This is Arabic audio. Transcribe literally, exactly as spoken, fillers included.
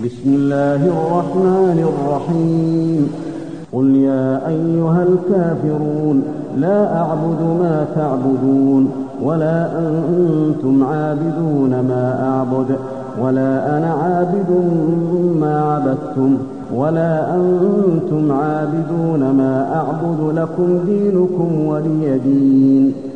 بسم الله الرحمن الرحيم قل يا أيها الكافرون لا أعبد ما تعبدون ولا أنتم عابدون ما أعبد ولا أنا عابد ما عبدتم ولا أنتم عابدون ما أعبد لكم دينكم ولي دين.